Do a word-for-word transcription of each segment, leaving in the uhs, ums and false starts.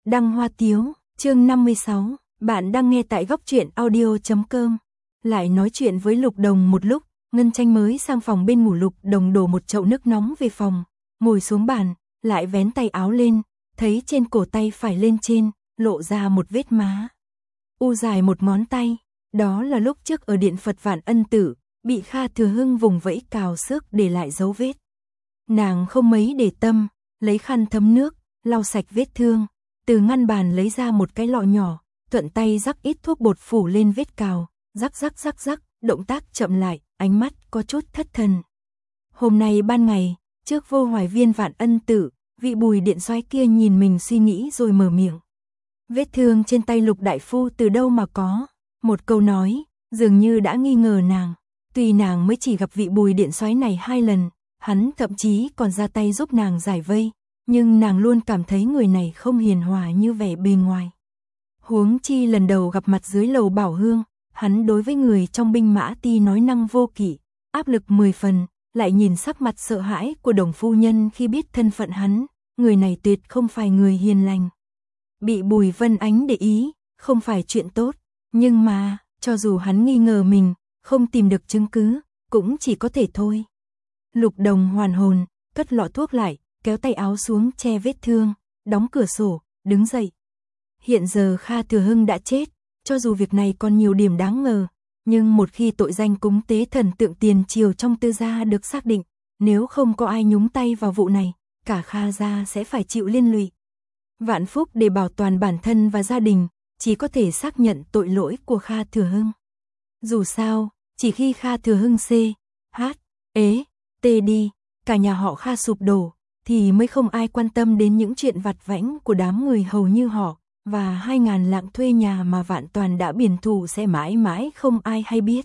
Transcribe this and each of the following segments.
Đăng Hoa Tiếu, chương năm mươi sáu, bạn đang nghe tại góc truyện audio chấm com. Lại nói chuyện với Lục Đồng một lúc, Ngân Tranh mới sang phòng bên ngủ. Lục Đồng đổ một chậu nước nóng về phòng, ngồi xuống bàn, lại vén tay áo lên, thấy trên cổ tay phải lên trên, lộ ra một vết má. U dài một ngón tay, đó là lúc trước ở điện Phật Vạn Ân Tử, bị Kha Thừa Hưng vùng vẫy cào xước để lại dấu vết. Nàng không mấy để tâm, lấy khăn thấm nước, lau sạch vết thương, từ ngăn bàn lấy ra một cái lọ nhỏ, thuận tay rắc ít thuốc bột phủ lên vết cào, rắc rắc rắc rắc, động tác chậm lại, ánh mắt có chút thất thần. Hôm nay ban ngày, trước Vô Hoài Viên Vạn Ân Tử, vị Bùi điện soái kia nhìn mình suy nghĩ rồi mở miệng. Vết thương trên tay Lục đại phu từ đâu mà có? Một câu nói, dường như đã nghi ngờ nàng. Tuy nàng mới chỉ gặp vị Bùi điện soái này hai lần, hắn thậm chí còn ra tay giúp nàng giải vây, nhưng nàng luôn cảm thấy người này không hiền hòa như vẻ bề ngoài. Huống chi lần đầu gặp mặt dưới lầu Bảo Hương, hắn đối với người trong binh mã ti nói năng vô kỷ, áp lực mười phần, lại nhìn sắc mặt sợ hãi của Đồng phu nhân khi biết thân phận hắn, người này tuyệt không phải người hiền lành. Bị Bùi Vân Ánh để ý, không phải chuyện tốt, nhưng mà, cho dù hắn nghi ngờ mình, không tìm được chứng cứ, cũng chỉ có thể thôi. Lục Đồng hoàn hồn, cất lọ thuốc lại, kéo tay áo xuống che vết thương, đóng cửa sổ, đứng dậy. Hiện giờ Kha Thừa Hưng đã chết, cho dù việc này còn nhiều điểm đáng ngờ, nhưng một khi tội danh cúng tế thần tượng tiền triều trong Tư gia được xác định, nếu không có ai nhúng tay vào vụ này, cả Kha gia sẽ phải chịu liên lụy. Vạn Phúc để bảo toàn bản thân và gia đình, chỉ có thể xác nhận tội lỗi của Kha Thừa Hưng. Dù sao, chỉ khi Kha Thừa Hưng C, H, ế, T đi, cả nhà họ Kha sụp đổ, thì mới không ai quan tâm đến những chuyện vặt vãnh của đám người hầu như họ, và hai ngàn lạng thuê nhà mà Vạn Toàn đã biển thủ sẽ mãi mãi không ai hay biết.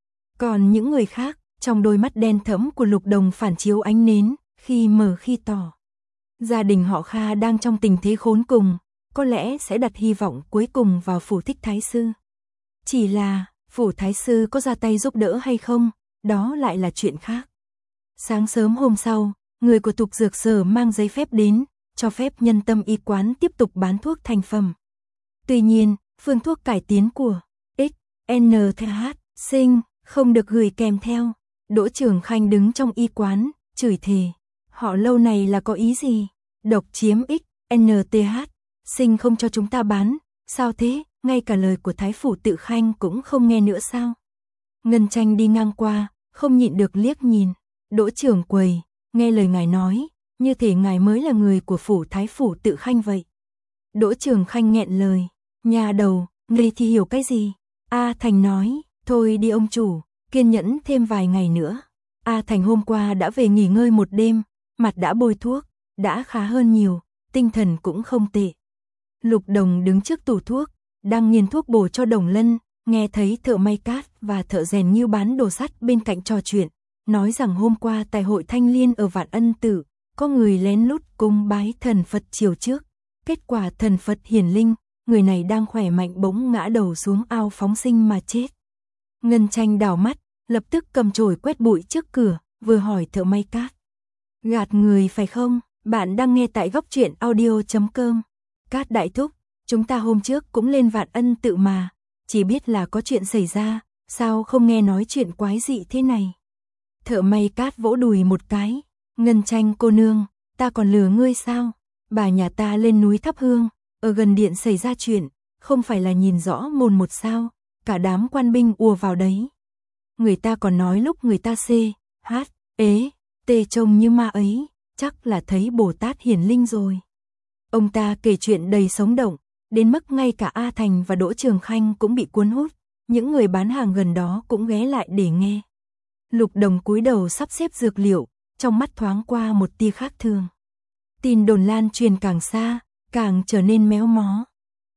Còn những người khác, trong đôi mắt đen thẫm của Lục Đồng phản chiếu ánh nến, khi mờ khi tỏ. Gia đình họ Kha đang trong tình thế khốn cùng, có lẽ sẽ đặt hy vọng cuối cùng vào phủ Thích Thái Sư. Chỉ là, phủ Thái Sư có ra tay giúp đỡ hay không, đó lại là chuyện khác. Sáng sớm hôm sau, người của Tục Dược Sở mang giấy phép đến, cho phép Nhân Tâm Y quán tiếp tục bán thuốc thành phẩm. Tuy nhiên, phương thuốc cải tiến của X N T H sinh không được gửi kèm theo. Đỗ Trường Khanh đứng trong y quán, chửi thề. Họ lâu này là có ý gì? Độc chiếm X N T H sinh không cho chúng ta bán, sao thế? Ngay cả lời của Thái phủ Tự Khanh cũng không nghe nữa sao? Ngân Tranh đi ngang qua, không nhịn được liếc nhìn. Đỗ trưởng quầy, nghe lời ngài nói, như thể ngài mới là người của phủ Thái phủ Tự Khanh vậy. Đỗ Trường Khanh nghẹn lời, nhà đầu, ngươi thì hiểu cái gì? A Thành nói, thôi đi ông chủ, kiên nhẫn thêm vài ngày nữa. A Thành hôm qua đã về nghỉ ngơi một đêm, mặt đã bôi thuốc, đã khá hơn nhiều, tinh thần cũng không tệ. Lục Đồng đứng trước tủ thuốc, đang nghiền thuốc bổ cho Đồng Lân, nghe thấy thợ may cát và thợ rèn Nghiêu bán đồ sắt bên cạnh trò chuyện, nói rằng hôm qua tại hội Thanh Liên ở Vạn Ân Tử, có người lén lút cung bái thần Phật chiều trước. Kết quả thần Phật hiển linh, người này đang khỏe mạnh bỗng ngã đầu xuống ao phóng sinh mà chết. Ngân Tranh đảo mắt, lập tức cầm chổi quét bụi trước cửa, vừa hỏi thợ may cát. Gạt người phải không? Bạn đang nghe tại góc truyện audio chấm com. Cát đại thúc, chúng ta hôm trước cũng lên Vạn Ân Tự mà, chỉ biết là có chuyện xảy ra, sao không nghe nói chuyện quái dị thế này? Thợ may cát vỗ đùi một cái. Ngân Tranh cô nương, ta còn lừa ngươi sao? Bà nhà ta lên núi thắp hương, ở gần điện xảy ra chuyện, không phải là nhìn rõ mồn một sao, cả đám quan binh ùa vào đấy. Người ta còn nói lúc người ta C, H, ế, T trông như ma ấy, chắc là thấy Bồ Tát hiển linh rồi. Ông ta kể chuyện đầy sống động, đến mức ngay cả A Thành và Đỗ Trường Khanh cũng bị cuốn hút, những người bán hàng gần đó cũng ghé lại để nghe. Lục Đồng cúi đầu sắp xếp dược liệu, trong mắt thoáng qua một tia khác thường. Tin đồn lan truyền càng xa, càng trở nên méo mó.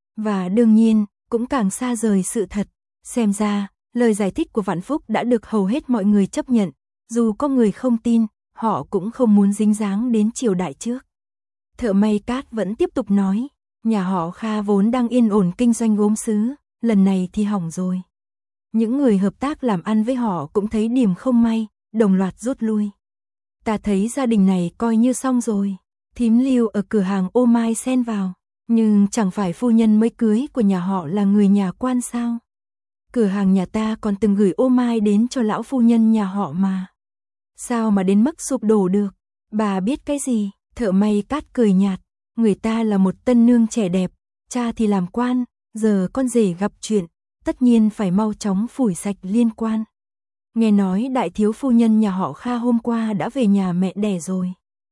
Và đương nhiên, cũng càng xa rời sự thật. Xem ra, lời giải thích của Vạn Phúc đã được hầu hết mọi người chấp nhận. Dù có người không tin, họ cũng không muốn dính dáng đến triều đại trước. Thợ may cát vẫn tiếp tục nói, nhà họ Kha vốn đang yên ổn kinh doanh gốm sứ, lần này thì hỏng rồi. Những người hợp tác làm ăn với họ cũng thấy điểm không may, đồng loạt rút lui. Ta thấy gia đình này coi như xong rồi. Thím Lưu ở cửa hàng ô mai xen vào. Nhưng chẳng phải phu nhân mới cưới của nhà họ là người nhà quan sao? Cửa hàng nhà ta còn từng gửi ô mai đến cho lão phu nhân nhà họ mà. Sao mà đến mức sụp đổ được? Bà biết cái gì? Thợ may cát cười nhạt. Người ta là một tân nương trẻ đẹp, cha thì làm quan, giờ con rể gặp chuyện, tất nhiên phải mau chóng phủi sạch liên quan. Nghe nói đại thiếu phu nhân nhà họ Kha hôm qua đã về nhà mẹ đẻ rồi.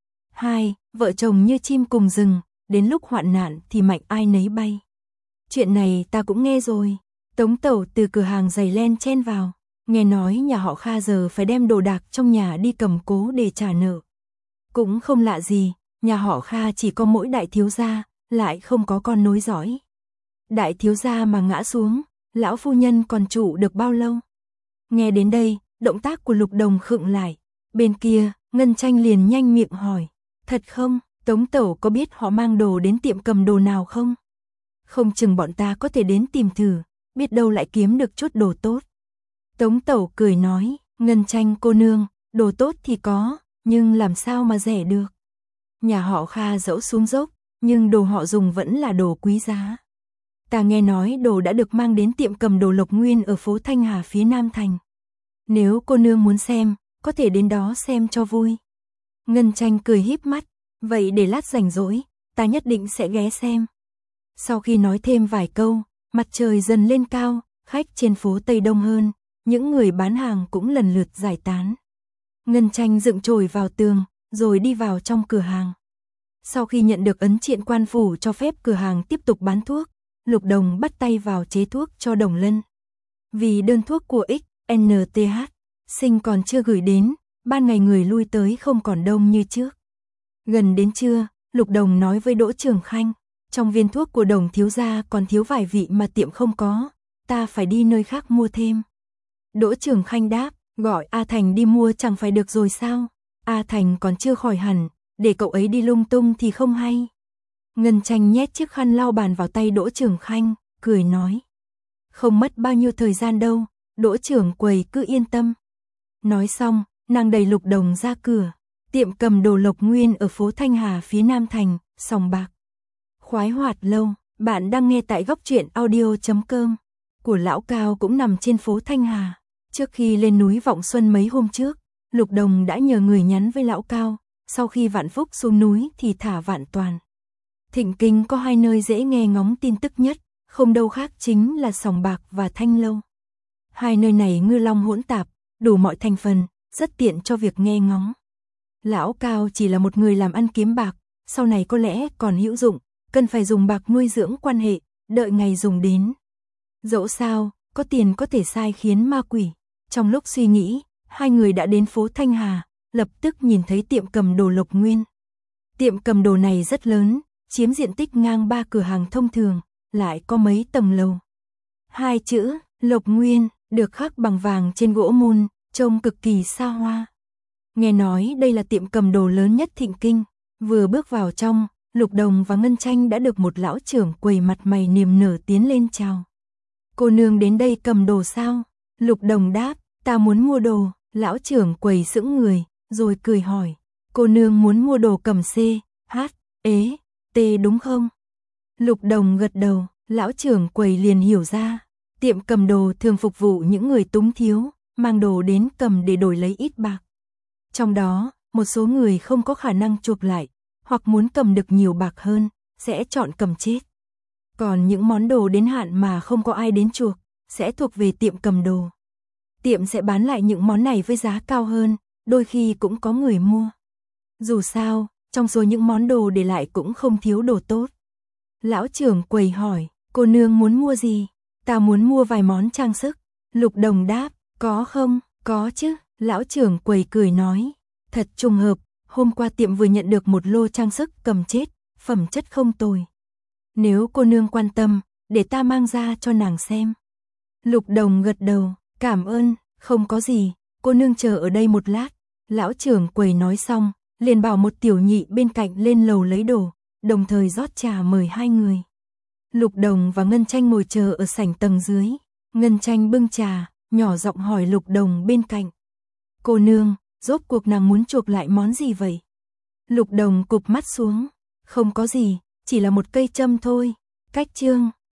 Hai, vợ chồng như chim cùng rừng, đến lúc hoạn nạn thì mạnh ai nấy bay. Chuyện này ta cũng nghe rồi. Tống Tẩu từ cửa hàng giày len chen vào, nghe nói nhà họ Kha giờ phải đem đồ đạc trong nhà đi cầm cố để trả nợ. Cũng không lạ gì, nhà họ Kha chỉ có mỗi đại thiếu gia, lại không có con nối dõi. Đại thiếu gia mà ngã xuống, lão phu nhân còn trụ được bao lâu? Nghe đến đây, động tác của Lục Đồng khựng lại. Bên kia, Ngân Tranh liền nhanh miệng hỏi, thật không? Tống Tẩu có biết họ mang đồ đến tiệm cầm đồ nào không? Không chừng bọn ta có thể đến tìm thử, biết đâu lại kiếm được chút đồ tốt. Tống Tẩu cười nói, Ngân Tranh cô nương, đồ tốt thì có, nhưng làm sao mà rẻ được. Nhà họ Kha dẫu xuống dốc, nhưng đồ họ dùng vẫn là đồ quý giá. Ta nghe nói đồ đã được mang đến tiệm cầm đồ Lộc Nguyên ở phố Thanh Hà phía Nam Thành. Nếu cô nương muốn xem, có thể đến đó xem cho vui. Ngân Tranh cười híp mắt, vậy để lát rảnh rỗi, ta nhất định sẽ ghé xem. Sau khi nói thêm vài câu, mặt trời dần lên cao, khách trên phố Tây đông hơn, những người bán hàng cũng lần lượt giải tán. Ngân Tranh dựng chổi vào tường, rồi đi vào trong cửa hàng. Sau khi nhận được ấn triện quan phủ cho phép cửa hàng tiếp tục bán thuốc, Lục Đồng bắt tay vào chế thuốc cho Đồng Lân. Vì đơn thuốc của X N T H sinh còn chưa gửi đến, ban ngày người lui tới không còn đông như trước. Gần đến trưa, Lục Đồng nói với Đỗ Trường Khanh, trong viên thuốc của Đồng thiếu gia còn thiếu vài vị mà tiệm không có, ta phải đi nơi khác mua thêm. Đỗ Trường Khanh đáp, gọi A Thành đi mua chẳng phải được rồi sao? A Thành còn chưa khỏi hẳn, để cậu ấy đi lung tung thì không hay. Ngân Tranh nhét chiếc khăn lau bàn vào tay Đỗ Trường Khanh, cười nói, không mất bao nhiêu thời gian đâu, Đỗ trưởng quầy cứ yên tâm. Nói xong, nàng đẩy Lục Đồng ra cửa, tiệm cầm đồ Lộc Nguyên ở phố Thanh Hà phía Nam Thành, sòng bạc. Khoái hoạt lâu, bạn đang nghe tại góc truyện audio chấm com. Của lão Cao cũng nằm trên phố Thanh Hà. Trước khi lên núi Vọng Xuân mấy hôm trước, Lục Đồng đã nhờ người nhắn với lão Cao, sau khi Vạn Phúc xuống núi thì thả Vạn Toàn. Thịnh Kinh có hai nơi dễ nghe ngóng tin tức nhất, không đâu khác chính là sòng bạc và Thanh Lâu. Hai nơi này ngư long hỗn tạp, đủ mọi thành phần, rất tiện cho việc nghe ngóng. Lão Cao chỉ là một người làm ăn kiếm bạc, sau này có lẽ còn hữu dụng, cần phải dùng bạc nuôi dưỡng quan hệ, đợi ngày dùng đến. Dẫu sao, có tiền có thể sai khiến ma quỷ. Trong lúc suy nghĩ, hai người đã đến phố Thanh Hà, lập tức nhìn thấy tiệm cầm đồ Lộc Nguyên. Tiệm cầm đồ này rất lớn, chiếm diện tích ngang ba cửa hàng thông thường, lại có mấy tầng lầu. Hai chữ Lộc Nguyên được khắc bằng vàng trên gỗ mun, trông cực kỳ xa hoa. Nghe nói đây là tiệm cầm đồ lớn nhất Thịnh Kinh, vừa bước vào trong, Lục Đồng và Ngân Tranh đã được một lão trưởng quầy mặt mày niềm nở tiến lên chào. Cô nương đến đây cầm đồ sao? Lục Đồng đáp, ta muốn mua đồ. Lão trưởng quầy sững người, rồi cười hỏi, cô nương muốn mua đồ cầm C, H, ế, T đúng không? Lục Đồng gật đầu, lão trưởng quầy liền hiểu ra, tiệm cầm đồ thường phục vụ những người túng thiếu, mang đồ đến cầm để đổi lấy ít bạc. Trong đó, một số người không có khả năng chuộc lại, hoặc muốn cầm được nhiều bạc hơn, sẽ chọn cầm chết. Còn những món đồ đến hạn mà không có ai đến chuộc, sẽ thuộc về tiệm cầm đồ. Tiệm sẽ bán lại những món này với giá cao hơn, đôi khi cũng có người mua. Dù sao, trong số những món đồ để lại cũng không thiếu đồ tốt. Lão trưởng quầy hỏi, cô nương muốn mua gì? Ta muốn mua vài món trang sức. Lục Đồng đáp, có không? Có chứ. Lão trưởng quầy cười nói, thật trùng hợp, hôm qua tiệm vừa nhận được một lô trang sức cầm chết, phẩm chất không tồi. Nếu cô nương quan tâm, để ta mang ra cho nàng xem. Lục Đồng gật đầu, cảm ơn, không có gì, cô nương chờ ở đây một lát. Lão trưởng quầy nói xong, liền bảo một tiểu nhị bên cạnh lên lầu lấy đồ, đồng thời rót trà mời hai người. Lục Đồng và Ngân Tranh ngồi chờ ở sảnh tầng dưới. Ngân Tranh bưng trà, nhỏ giọng hỏi Lục Đồng bên cạnh. Cô nương, rốt cuộc nàng muốn chuộc lại món gì vậy? Lục Đồng cụp mắt xuống, không có gì, chỉ là một cây châm thôi. Cách chương